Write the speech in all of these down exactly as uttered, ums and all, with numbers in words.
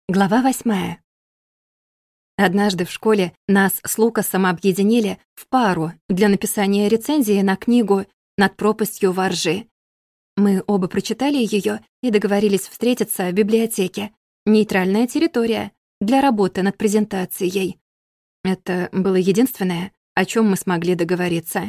Глава восьмая. Однажды в школе нас с Лукасом объединили в пару для написания рецензии на книгу «Над пропастью во ржи». Мы оба прочитали ее и договорились встретиться в библиотеке. Нейтральная территория для работы над презентацией. Это было единственное, о чем мы смогли договориться.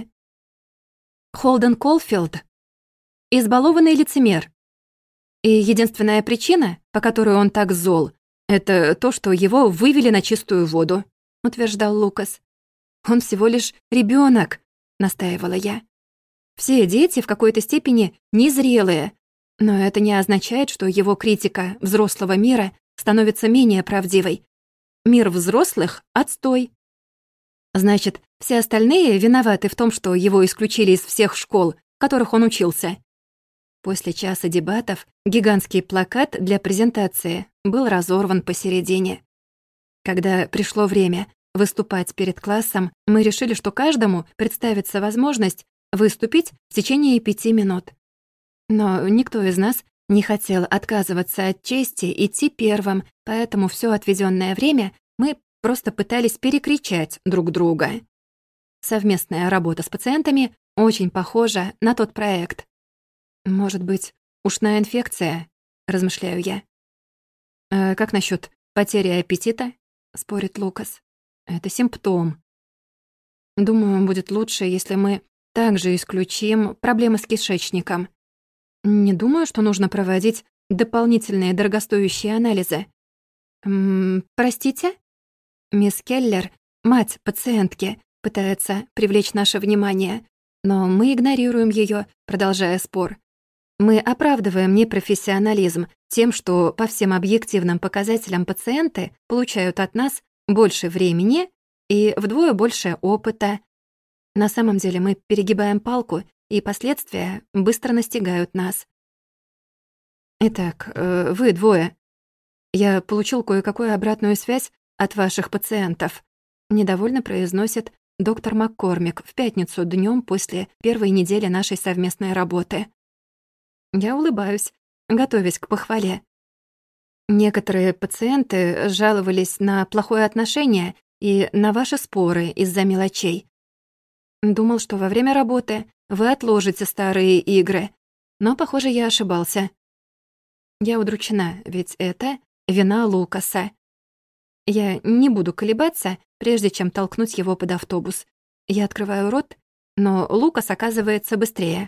Холден Колфилд — избалованный лицемер. И единственная причина, по которой он так зол, это то, что его вывели на чистую воду, утверждал Лукас. Он всего лишь ребенок, настаивала я. Все дети в какой-то степени незрелые, но это не означает, что его критика взрослого мира становится менее правдивой. Мир взрослых — отстой. Значит, все остальные виноваты в том, что его исключили из всех школ, в которых он учился. После часа дебатов гигантский плакат для презентации был разорван посередине. Когда пришло время выступать перед классом, мы решили, что каждому представится возможность выступить в течение пяти минут. Но никто из нас не хотел отказываться от чести идти первым, поэтому все отведенное время мы просто пытались перекричать друг друга. Совместная работа с пациентами очень похожа на тот проект. «Может быть, ушная инфекция?» — размышляю я. «А как насчет потери аппетита?» — спорит Лукас. «Это симптом. Думаю, будет лучше, если мы также исключим проблемы с кишечником. Не думаю, что нужно проводить дополнительные дорогостоящие анализы. М -м, простите?» Мисс Келлер, мать пациентки, пытается привлечь наше внимание, но мы игнорируем ее, продолжая спор. Мы оправдываем непрофессионализм тем, что по всем объективным показателям пациенты получают от нас больше времени и вдвое больше опыта. На самом деле мы перегибаем палку, и последствия быстро настигают нас. Итак, э, вы двое. Я получил кое-какую обратную связь от ваших пациентов. Недовольно произносит доктор Маккормик в пятницу днём после первой недели нашей совместной работы. Я улыбаюсь, готовясь к похвале. Некоторые пациенты жаловались на плохое отношение и на ваши споры из-за мелочей. Думал, что во время работы вы отложите старые игры, но, похоже, я ошибался. Я удручена, ведь это вина Лукаса. Я не буду колебаться, прежде чем толкнуть его под автобус. Я открываю рот, но Лукас оказывается быстрее.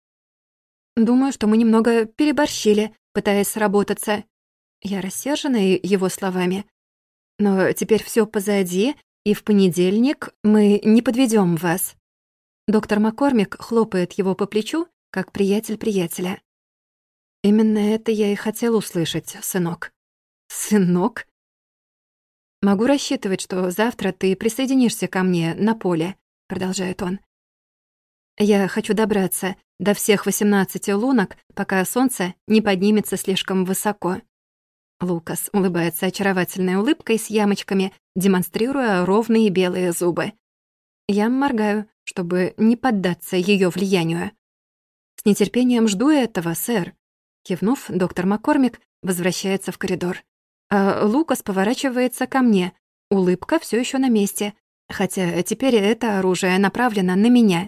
Думаю, что мы немного переборщили, пытаясь сработаться. Я рассержена его словами. Но теперь всё позади, и в понедельник мы не подведём вас. Доктор Маккормик хлопает его по плечу, как приятель приятеля. Именно это я и хотел услышать, сынок. Сынок? Могу рассчитывать, что завтра ты присоединишься ко мне на поле, продолжает он. Я хочу добраться до всех восемнадцати лунок, пока солнце не поднимется слишком высоко. Лукас улыбается очаровательной улыбкой с ямочками, демонстрируя ровные белые зубы. Я моргаю, чтобы не поддаться её влиянию. «С нетерпением жду этого, сэр». Кивнув, доктор Маккормик возвращается в коридор. А Лукас поворачивается ко мне. Улыбка всё ещё на месте, хотя теперь это оружие направлено на меня.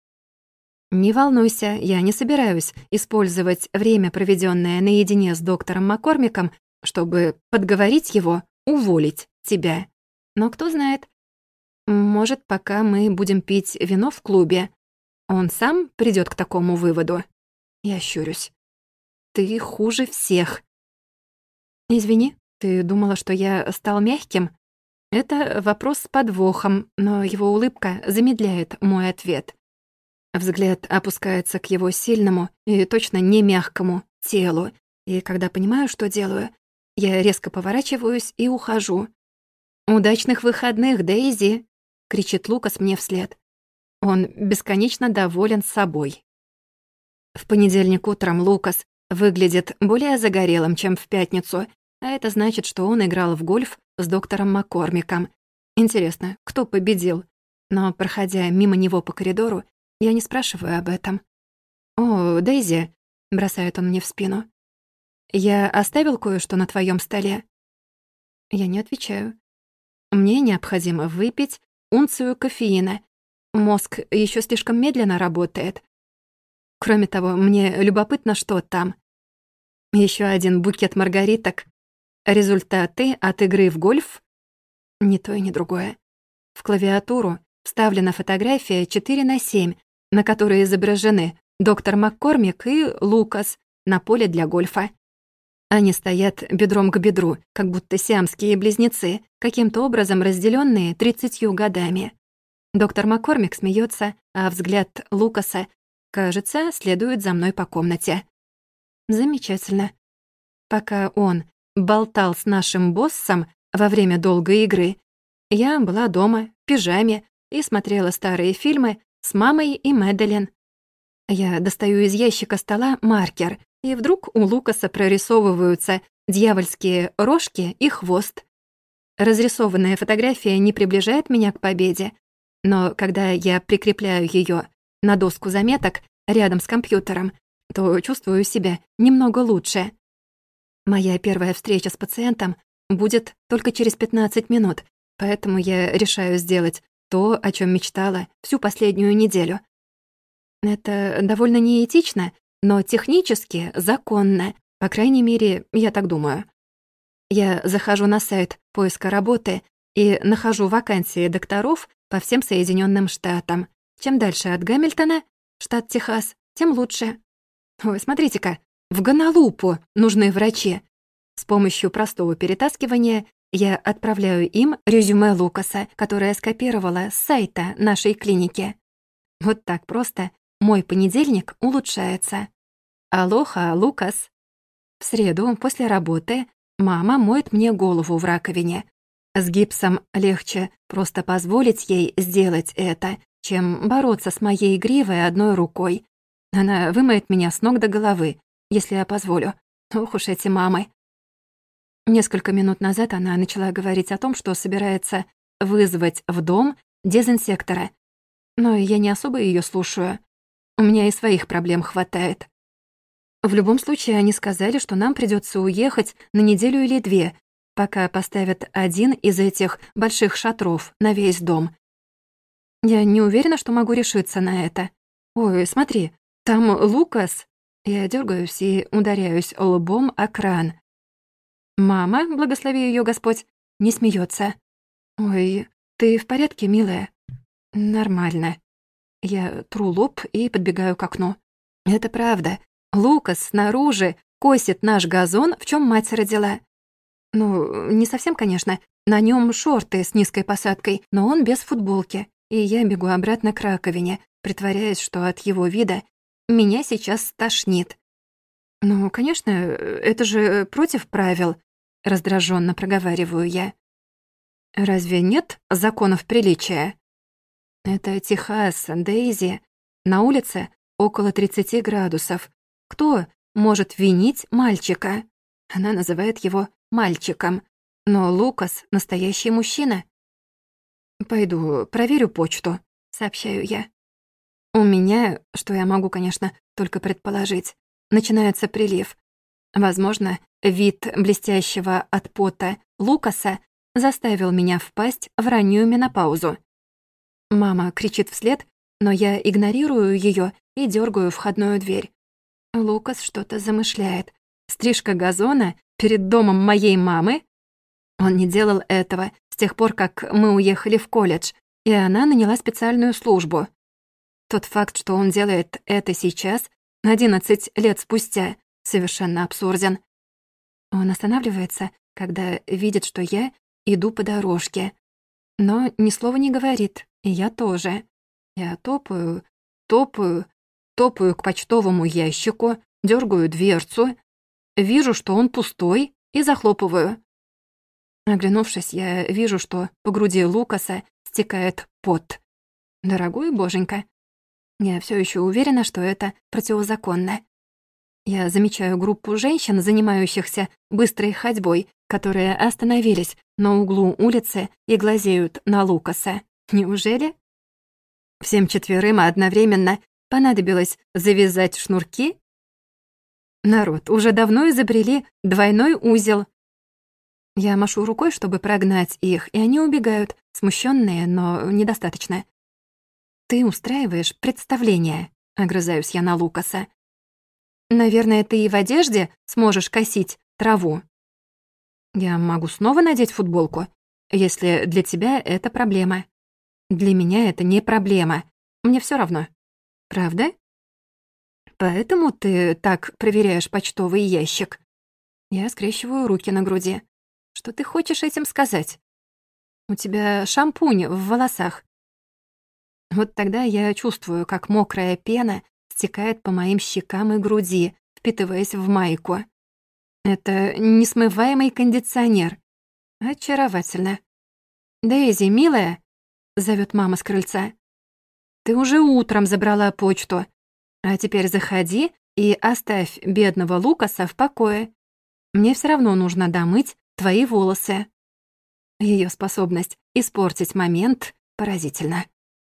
Не волнуйся, я не собираюсь использовать время, проведённое наедине с доктором Маккормиком, чтобы подговорить его уволить тебя. Но кто знает, может, пока мы будем пить вино в клубе, он сам придёт к такому выводу. Я щурюсь. Ты хуже всех. Извини, ты думала, что я стал мягким? Это вопрос с подвохом, но его улыбка замедляет мой ответ. Взгляд опускается к его сильному и точно не мягкому телу, и когда понимаю, что делаю, я резко поворачиваюсь и ухожу. «Удачных выходных, Дейзи!» — кричит Лукас мне вслед. Он бесконечно доволен собой. В понедельник утром Лукас выглядит более загорелым, чем в пятницу, а это значит, что он играл в гольф с доктором Маккормиком. Интересно, кто победил? Но, проходя мимо него по коридору, я не спрашиваю об этом. «О, Дейзи», — бросает он мне в спину. «Я оставил кое-что на твоем столе?» Я не отвечаю. Мне необходимо выпить унцию кофеина. Мозг еще слишком медленно работает. Кроме того, мне любопытно, что там. Еще один букет маргариток. Результаты от игры в гольф? Ни то и ни другое. В клавиатуру вставлена фотография четыре на семь, на которой изображены доктор Маккормик и Лукас на поле для гольфа. Они стоят бедром к бедру, как будто сиамские близнецы, каким-то образом разделенные тридцатью годами. Доктор Маккормик смеется, а взгляд Лукаса, кажется, следует за мной по комнате. Замечательно. Пока он болтал с нашим боссом во время долгой игры, я была дома, в пижаме, и смотрела старые фильмы с мамой и Мэдалин. Я достаю из ящика стола маркер, и вдруг у Лукаса прорисовываются дьявольские рожки и хвост. Разрисованная фотография не приближает меня к победе, но когда я прикрепляю ее на доску заметок рядом с компьютером, то чувствую себя немного лучше. Моя первая встреча с пациентом будет только через пятнадцать минут, поэтому я решаю сделать то, о чем мечтала всю последнюю неделю. Это довольно неэтично, но технически законно, по крайней мере, я так думаю. Я захожу на сайт поиска работы и нахожу вакансии докторов по всем Соединенным Штатам. Чем дальше от Гамильтона, штат Техас, тем лучше. Ой, смотрите-ка, в Гонолупу нужны врачи. С помощью простого перетаскивания я отправляю им резюме Лукаса, которое скопировала с сайта нашей клиники. Вот так просто мой понедельник улучшается. Алоха, Лукас. В среду после работы мама моет мне голову в раковине. С гипсом легче просто позволить ей сделать это, чем бороться с моей гривой одной рукой. Она вымоет меня с ног до головы, если я позволю. Ох уж эти мамы. Несколько минут назад она начала говорить о том, что собирается вызвать в дом дезинсектора. Но я не особо ее слушаю. У меня и своих проблем хватает. В любом случае, они сказали, что нам придется уехать на неделю или две, пока поставят один из этих больших шатров на весь дом. Я не уверена, что могу решиться на это. Ой, смотри, там Лукас. Я дергаюсь и ударяюсь лбом о кран. Мама, благослови ее Господь, не смеется. Ой, ты в порядке, милая? Нормально. Я тру лоб и подбегаю к окну. Это правда. Лукас снаружи косит наш газон, в чем мать родила. Ну, не совсем, конечно. На нем шорты с низкой посадкой, но он без футболки. И я бегу обратно к раковине, притворяясь, что от его вида меня сейчас стошнит. «Ну, конечно, это же против правил», — раздраженно проговариваю я. «Разве нет законов приличия?» «Это Техас, Дейзи. На улице около тридцати градусов. Кто может винить мальчика?» Она называет его мальчиком. Но Лукас — настоящий мужчина. «Пойду проверю почту», — сообщаю я. У меня, что я могу, конечно, только предположить, начинается прилив. Возможно, вид блестящего от пота Лукаса заставил меня впасть в раннюю менопаузу. Мама кричит вслед, но я игнорирую ее и дергаю входную дверь. Лукас что-то замышляет. Стрижка газона перед домом моей мамы? Он не делал этого с тех пор, как мы уехали в колледж, и она наняла специальную службу. Тот факт, что он делает это сейчас, одиннадцать лет спустя, совершенно абсурден. Он останавливается, когда видит, что я иду по дорожке. Но ни слова не говорит, и я тоже. Я топаю, топаю, топаю к почтовому ящику, дергаю дверцу, вижу, что он пустой, и захлопываю. Оглянувшись, я вижу, что по груди Лукаса стекает пот. Дорогой боженька, я все еще уверена, что это противозаконно. Я замечаю группу женщин, занимающихся быстрой ходьбой, которые остановились на углу улицы и глазеют на Лукаса. Неужели? Всем четверым одновременно понадобилось завязать шнурки? Народ, уже давно изобрели двойной узел. Я машу рукой, чтобы прогнать их, и они убегают, смущенные, но недостаточно. «Ты устраиваешь представление», — огрызаюсь я на Лукаса. «Наверное, ты и в одежде сможешь косить траву». «Я могу снова надеть футболку, если для тебя это проблема». «Для меня это не проблема. Мне все равно». «Правда?» «Поэтому ты так проверяешь почтовый ящик?» Я скрещиваю руки на груди. «Что ты хочешь этим сказать?» «У тебя шампунь в волосах». Вот тогда я чувствую, как мокрая пена стекает по моим щекам и груди, впитываясь в майку. Это несмываемый кондиционер. Очаровательно. «Дейзи, милая», — зовет мама с крыльца, «ты уже утром забрала почту, а теперь заходи и оставь бедного Лукаса в покое. Мне все равно нужно домыть твои волосы». Ее способность испортить момент поразительна.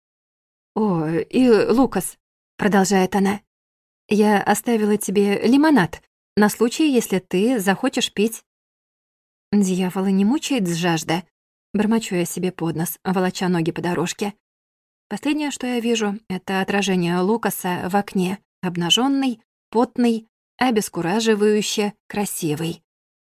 «О, и, Лукас», — продолжает она, «я оставила тебе лимонад на случай, если ты захочешь пить». Дьявола не мучает с жажда. Бормочу я себе под нос, волоча ноги по дорожке. Последнее, что я вижу, это отражение Лукаса в окне, обнаженный, потный, обескураживающе красивый.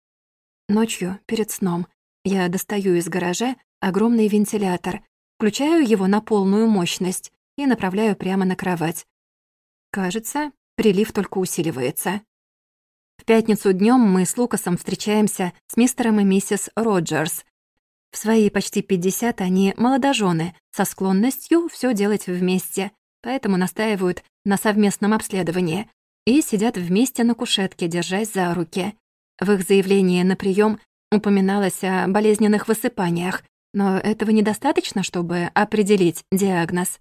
Ночью, перед сном, я достаю из гаража огромный вентилятор, включаю его на полную мощность и направляю прямо на кровать. Кажется, прилив только усиливается. В пятницу днем мы с Лукасом встречаемся с мистером и миссис Роджерс. В свои почти пятьдесят они молодожены, со склонностью все делать вместе, поэтому настаивают на совместном обследовании и сидят вместе на кушетке, держась за руки. В их заявлении на прием упоминалось о болезненных высыпаниях, но этого недостаточно, чтобы определить диагноз.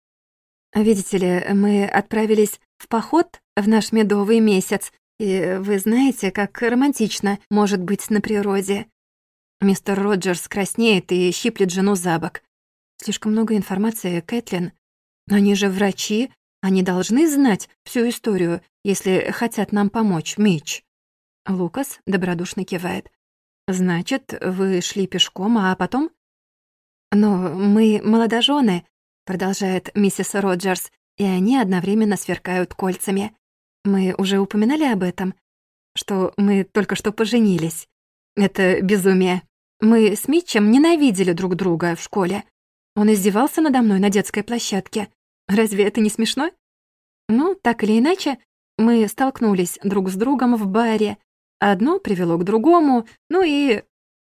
Видите ли, мы отправились в поход в наш медовый месяц, и вы знаете, как романтично может быть на природе. Мистер Роджерс краснеет и щиплет жену за бок. Слишком много информации, Кэтлин. Они же врачи, они должны знать всю историю, если хотят нам помочь, Митч. Лукас добродушно кивает. «Значит, вы шли пешком, а потом?» «Но мы молодожены», — продолжает миссис Роджерс, и они одновременно сверкают кольцами. «Мы уже упоминали об этом, что мы только что поженились. Это безумие. Мы с Митчем ненавидели друг друга в школе. Он издевался надо мной на детской площадке. Разве это не смешно? Ну, так или иначе, мы столкнулись друг с другом в баре. Одно привело к другому, ну и...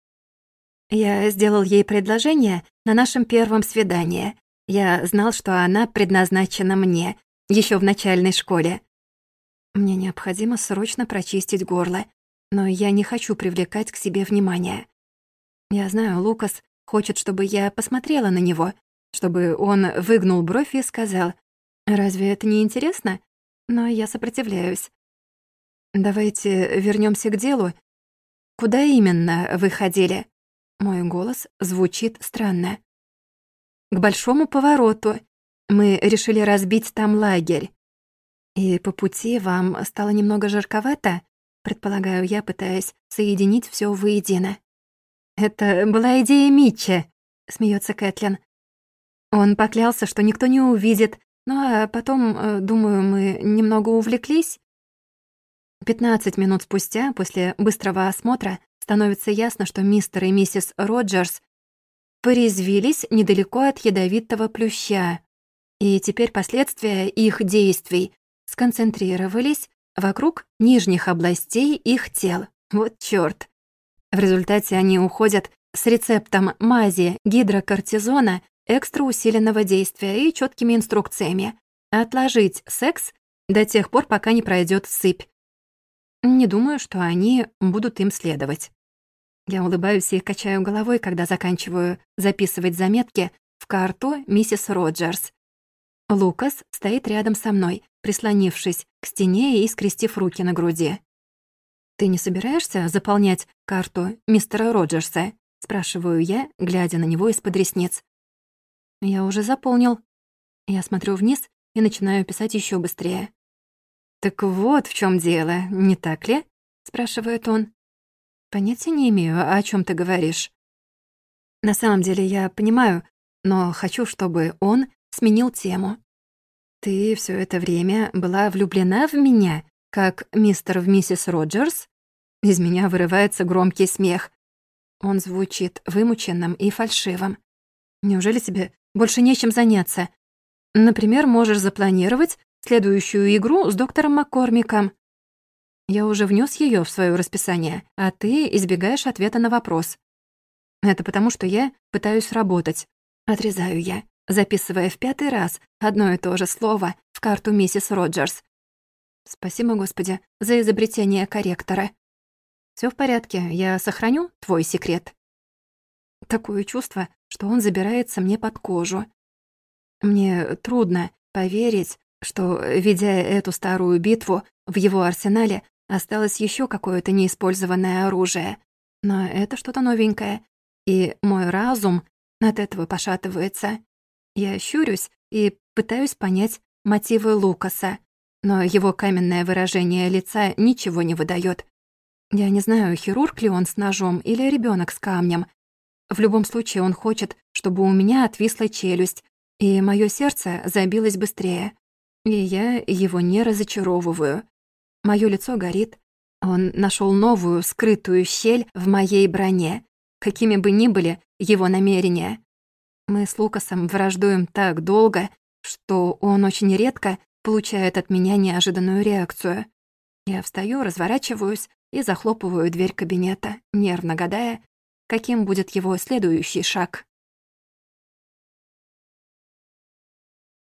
Я сделал ей предложение на нашем первом свидании. Я знал, что она предназначена мне, еще в начальной школе. Мне необходимо срочно прочистить горло, но я не хочу привлекать к себе внимание. Я знаю, Лукас хочет, чтобы я посмотрела на него, чтобы он выгнул бровь и сказал: «Разве это не интересно?» Но я сопротивляюсь. «Давайте вернемся к делу. Куда именно вы ходили?» Мой голос звучит странно. «К большому повороту. Мы решили разбить там лагерь. И по пути вам стало немного жарковато?» Предполагаю я, пытаясь соединить все воедино. «Это была идея Митча», — смеется Кэтлин. «Он поклялся, что никто не увидит, ну а потом, думаю, мы немного увлеклись». Пятнадцать минут спустя, после быстрого осмотра, становится ясно, что мистер и миссис Роджерс порезвились недалеко от ядовитого плюща, и теперь последствия их действий сконцентрировались вокруг нижних областей их тел. Вот чёрт. В результате они уходят с рецептом мази гидрокортизона экстраусиленного действия и чёткими инструкциями отложить секс до тех пор, пока не пройдёт сыпь. Не думаю, что они будут им следовать. Я улыбаюсь и качаю головой, когда заканчиваю записывать заметки в карту миссис Роджерс. Лукас стоит рядом со мной, прислонившись к стене и скрестив руки на груди. «Ты не собираешься заполнять карту мистера Роджерса?» — спрашиваю я, глядя на него из-под ресниц. «Я уже заполнил». Я смотрю вниз и начинаю писать еще быстрее. «Так вот в чем дело, не так ли?» — спрашивает он. Понятия не имею, о чем ты говоришь. На самом деле я понимаю, но хочу, чтобы он сменил тему. Ты все это время была влюблена в меня, как мистер в миссис Роджерс? Из меня вырывается громкий смех. Он звучит вымученным и фальшивым. Неужели тебе больше нечем заняться? Например, можешь запланировать следующую игру с доктором Маккормиком. Я уже внес ее в свое расписание, а ты избегаешь ответа на вопрос. Это потому, что я пытаюсь работать. Отрезаю я, записывая в пятый раз одно и то же слово в карту миссис Роджерс. Спасибо, Господи, за изобретение корректора. Все в порядке, я сохраню твой секрет. Такое чувство, что он забирается мне под кожу. Мне трудно поверить, что, ведя эту старую битву, в его арсенале осталось еще какое-то неиспользованное оружие. Но это что-то новенькое, и мой разум от этого пошатывается. Я щурюсь и пытаюсь понять мотивы Лукаса, но его каменное выражение лица ничего не выдает. Я не знаю, хирург ли он с ножом или ребенок с камнем. В любом случае он хочет, чтобы у меня отвисла челюсть, и мое сердце забилось быстрее. И я его не разочаровываю. Мое лицо горит. Он нашел новую скрытую щель в моей броне, какими бы ни были его намерения. Мы с Лукасом враждуем так долго, что он очень редко получает от меня неожиданную реакцию. Я встаю, разворачиваюсь и захлопываю дверь кабинета, нервно гадая, каким будет его следующий шаг.